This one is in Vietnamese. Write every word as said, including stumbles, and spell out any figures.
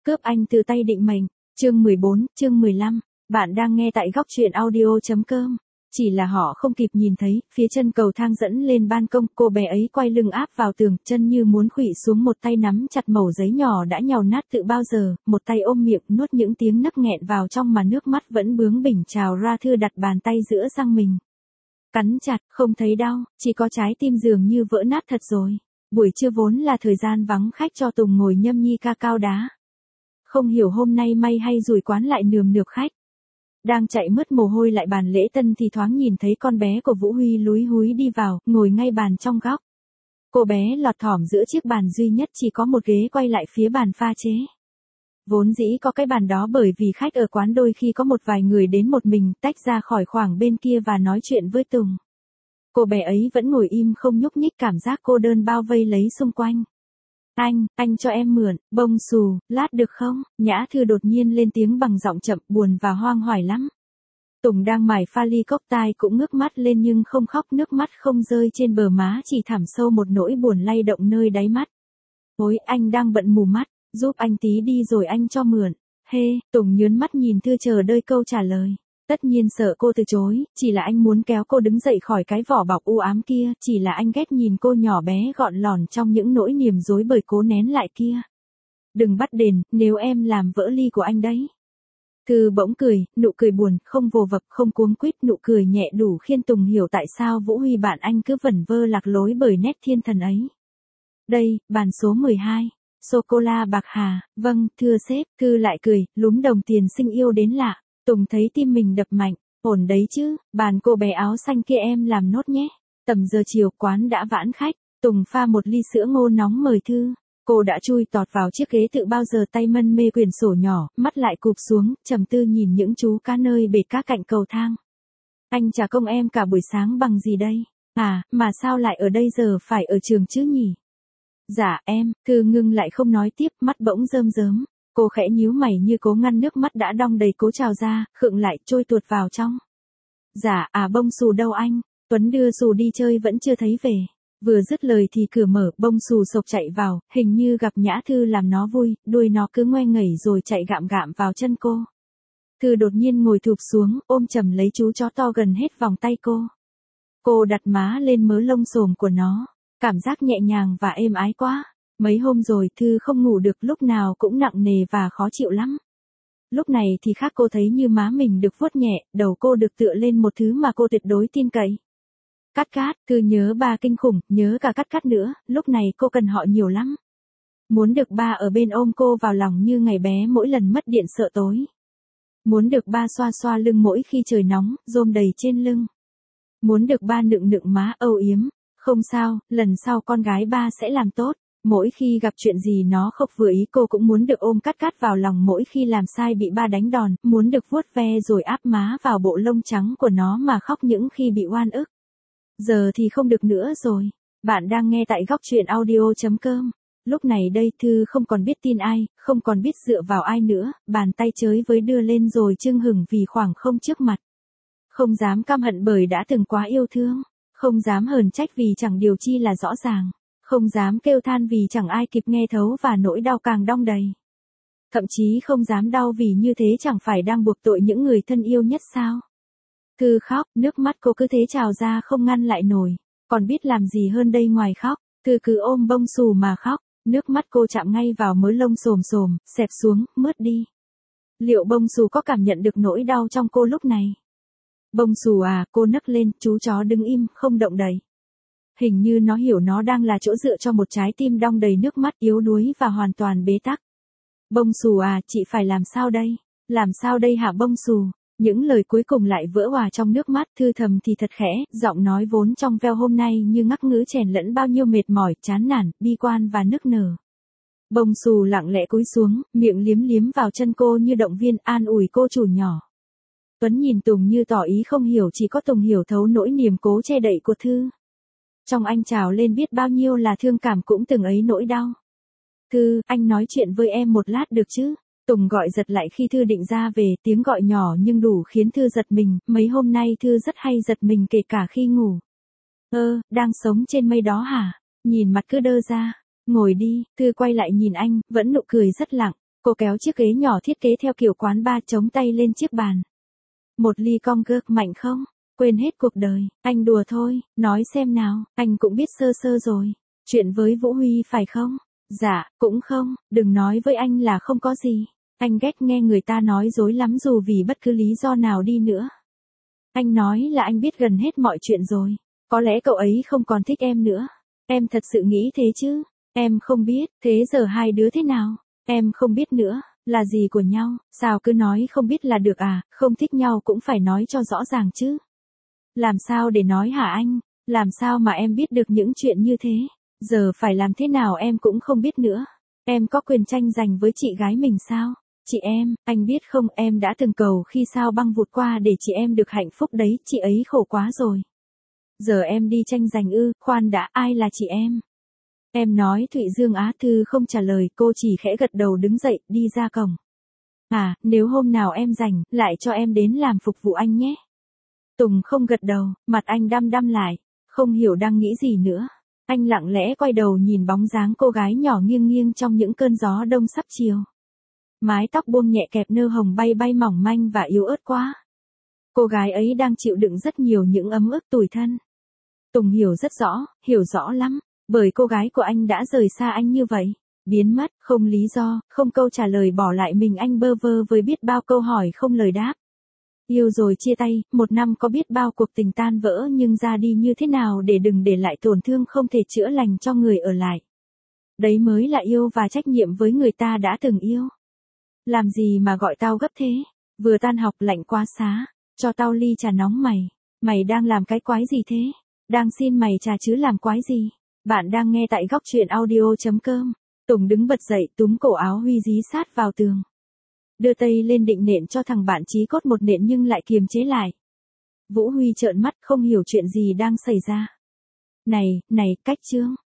Cướp anh từ tay định mệnh, chương mười bốn, chương mười lăm, bạn đang nghe tại góc truyện audio.com. Chỉ là họ không kịp nhìn thấy, phía chân cầu thang dẫn lên ban công, cô bé ấy quay lưng áp vào tường, chân như muốn khuỵu xuống, một tay nắm chặt mẩu giấy nhỏ đã nhàu nát tự bao giờ, một tay ôm miệng, nuốt những tiếng nấc nghẹn vào trong mà nước mắt vẫn bướng bỉnh trào ra. Thư đặt bàn tay giữa răng mình. Cắn chặt, không thấy đau, chỉ có trái tim dường như vỡ nát thật rồi. Buổi trưa vốn là thời gian vắng khách cho Tùng ngồi nhâm nhi ca cao đá. Không hiểu hôm nay may hay rủi quán lại nườm nượp khách. Đang chạy mướt mồ hôi lại bàn lễ tân thì thoáng nhìn thấy con bé của Vũ Huy lúi húi đi vào, ngồi ngay bàn trong góc. Cô bé lọt thỏm giữa chiếc bàn duy nhất chỉ có một ghế quay lại phía bàn pha chế. Vốn dĩ có cái bàn đó bởi vì khách ở quán đôi khi có một vài người đến một mình, tách ra khỏi khoảng bên kia và nói chuyện với Tùng. Cô bé ấy vẫn ngồi im không nhúc nhích, cảm giác cô đơn bao vây lấy xung quanh. Anh, anh cho em mượn, bông xù, lát được không? Nhã Thư đột nhiên lên tiếng bằng giọng chậm, buồn và hoang hoài lắm. Tùng đang mải pha ly cốc tai cũng ngước mắt lên nhưng không khóc, nước mắt không rơi trên bờ má, chỉ thẳm sâu một nỗi buồn lay động nơi đáy mắt. Ôi, anh đang bận mù mắt, giúp anh tí đi rồi anh cho mượn. Hê, hey, Tùng nhớn mắt nhìn Thư chờ đợi câu trả lời. Tất nhiên sợ cô từ chối, chỉ là anh muốn kéo cô đứng dậy khỏi cái vỏ bọc u ám kia, chỉ là anh ghét nhìn cô nhỏ bé gọn lỏn trong những nỗi niềm rối bời cố nén lại kia. Đừng bắt đền, nếu em làm vỡ ly của anh đấy. Thư bỗng cười, nụ cười buồn, không vồ vập, không cuống quýt, nụ cười nhẹ đủ khiến Tùng hiểu tại sao Vũ Huy bạn anh cứ vẩn vơ lạc lối bởi nét thiên thần ấy. Đây, bàn số mười hai. Sô-cô-la bạc hà, vâng, thưa sếp. Thư lại cười, lúm đồng tiền xinh yêu đến lạ. Tùng thấy tim mình đập mạnh, ổn đấy chứ, bàn cô bé áo xanh kia em làm nốt nhé. Tầm giờ chiều quán đã vãn khách, Tùng pha một ly sữa ngô nóng mời Thư. Cô đã chui tọt vào chiếc ghế tự bao giờ, tay mân mê quyển sổ nhỏ, mắt lại cụp xuống, trầm tư nhìn những chú cá nơi bể cá cạnh cầu thang. Anh trả công em cả buổi sáng bằng gì đây? À, mà sao lại ở đây giờ phải ở trường chứ nhỉ? Dạ em, Thư ngưng lại không nói tiếp, mắt bỗng rơm rớm. Cô khẽ nhíu mày như cố ngăn nước mắt đã đong đầy cố trào ra, khựng lại trôi tuột vào trong. Dạ, à bông xù đâu anh? Tuấn đưa xù đi chơi vẫn chưa thấy về. Vừa dứt lời thì cửa mở, bông xù sộc chạy vào, hình như gặp Nhã Thư làm nó vui, đuôi nó cứ ngoe ngẩy rồi chạy gạm gạm vào chân cô. Thư đột nhiên ngồi thụp xuống, ôm chầm lấy chú chó to gần hết vòng tay cô. Cô đặt má lên mớ lông xồm của nó, cảm giác nhẹ nhàng và êm ái quá. Mấy hôm rồi Thư không ngủ được, lúc nào cũng nặng nề và khó chịu lắm. Lúc này thì khác, cô thấy như má mình được vuốt nhẹ, đầu cô được tựa lên một thứ mà cô tuyệt đối tin cậy. Cát Cát, Thư nhớ ba kinh khủng, nhớ cả Cát Cát nữa, lúc này cô cần họ nhiều lắm. Muốn được ba ở bên ôm cô vào lòng như ngày bé mỗi lần mất điện sợ tối. Muốn được ba xoa xoa lưng mỗi khi trời nóng, rôm đầy trên lưng. Muốn được ba nựng nựng má âu yếm, không sao, lần sau con gái ba sẽ làm tốt. Mỗi khi gặp chuyện gì nó không vừa ý cô cũng muốn được ôm Cát Cát vào lòng, mỗi khi làm sai bị ba đánh đòn, muốn được vuốt ve rồi áp má vào bộ lông trắng của nó mà khóc những khi bị oan ức. Giờ thì không được nữa rồi. Bạn đang nghe tại góc truyện audio.com. Lúc này đây Thư không còn biết tin ai, không còn biết dựa vào ai nữa, bàn tay chới với đưa lên rồi chưng hửng vì khoảng không trước mặt. Không dám căm hận bởi đã từng quá yêu thương, không dám hờn trách vì chẳng điều chi là rõ ràng. Không dám kêu than vì chẳng ai kịp nghe thấu và nỗi đau càng đong đầy. Thậm chí không dám đau vì như thế chẳng phải đang buộc tội những người thân yêu nhất sao? Thư khóc, nước mắt cô cứ thế trào ra không ngăn lại nổi. Còn biết làm gì hơn đây ngoài khóc? Thư cứ ôm bông xù mà khóc, nước mắt cô chạm ngay vào mớ lông xồm xồm, xẹp xuống, mướt đi. Liệu bông xù có cảm nhận được nỗi đau trong cô lúc này? Bông xù à, cô nấc lên, chú chó đứng im, không động đậy. Hình như nó hiểu nó đang là chỗ dựa cho một trái tim đong đầy nước mắt, yếu đuối và hoàn toàn bế tắc. Bông xù à, chị phải làm sao đây? Làm sao đây hả bông xù? Những lời cuối cùng lại vỡ òa trong nước mắt. Thư thầm thì thật khẽ, giọng nói vốn trong veo hôm nay như ngắc ngứ chèn lẫn bao nhiêu mệt mỏi, chán nản, bi quan và nức nở. Bông xù lặng lẽ cúi xuống, miệng liếm liếm vào chân cô như động viên, an ủi cô chủ nhỏ. Tuấn nhìn Tùng như tỏ ý không hiểu, chỉ có Tùng hiểu thấu nỗi niềm cố che đậy của Thư. Trong anh trào lên biết bao nhiêu là thương cảm cũng từng ấy nỗi đau. Thư, anh nói chuyện với em một lát được chứ? Tùng gọi giật lại khi Thư định ra về, tiếng gọi nhỏ nhưng đủ khiến Thư giật mình, mấy hôm nay Thư rất hay giật mình kể cả khi ngủ. Ơ, đang sống trên mây đó hả? Nhìn mặt cứ đơ ra. Ngồi đi, Thư quay lại nhìn anh, vẫn nụ cười rất lặng. Cô kéo chiếc ghế nhỏ thiết kế theo kiểu quán bar chống tay lên chiếc bàn. Một ly con gơ, mạnh không? Quên hết cuộc đời, anh đùa thôi, nói xem nào, anh cũng biết sơ sơ rồi. Chuyện với Vũ Huy phải không? Dạ, cũng không, đừng nói với anh là không có gì. Anh ghét nghe người ta nói dối lắm dù vì bất cứ lý do nào đi nữa. Anh nói là anh biết gần hết mọi chuyện rồi. Có lẽ cậu ấy không còn thích em nữa. Em thật sự nghĩ thế chứ? Em không biết, thế giờ hai đứa thế nào? Em không biết nữa, là gì của nhau, sao cứ nói không biết là được à, không thích nhau cũng phải nói cho rõ ràng chứ. Làm sao để nói hả anh? Làm sao mà em biết được những chuyện như thế? Giờ phải làm thế nào em cũng không biết nữa. Em có quyền tranh giành với chị gái mình sao? Chị em, anh biết không, em đã từng cầu khi sao băng vụt qua để chị em được hạnh phúc đấy, chị ấy khổ quá rồi. Giờ em đi tranh giành ư, khoan đã, ai là chị em? Em nói Thụy Dương Á. Thư không trả lời, cô chỉ khẽ gật đầu đứng dậy, đi ra cổng. À, nếu hôm nào em rảnh, lại cho em đến làm phục vụ anh nhé. Tùng không gật đầu, mặt anh đăm đăm lại, không hiểu đang nghĩ gì nữa. Anh lặng lẽ quay đầu nhìn bóng dáng cô gái nhỏ nghiêng nghiêng trong những cơn gió đông sắp chiều. Mái tóc buông nhẹ kẹp nơ hồng bay bay mỏng manh và yếu ớt quá. Cô gái ấy đang chịu đựng rất nhiều những ấm ức tủi thân. Tùng hiểu rất rõ, hiểu rõ lắm, bởi cô gái của anh đã rời xa anh như vậy, biến mất, không lý do, không câu trả lời, bỏ lại mình anh bơ vơ với biết bao câu hỏi không lời đáp. Yêu rồi chia tay, một năm có biết bao cuộc tình tan vỡ nhưng ra đi như thế nào để đừng để lại tổn thương không thể chữa lành cho người ở lại. Đấy mới là yêu và trách nhiệm với người ta đã từng yêu. Làm gì mà gọi tao gấp thế? Vừa tan học lạnh quá xá, cho tao ly trà nóng mày. Mày đang làm cái quái gì thế? Đang xin mày trà chứ làm quái gì? Bạn đang nghe tại góc truyện audio chấm com. Tùng đứng bật dậy túm cổ áo Huy dí sát vào tường. Đưa tay lên định nện cho thằng bạn chí cốt một nện nhưng lại kiềm chế lại. Vũ Huy trợn mắt không hiểu chuyện gì đang xảy ra. Này, này, Cách Trương.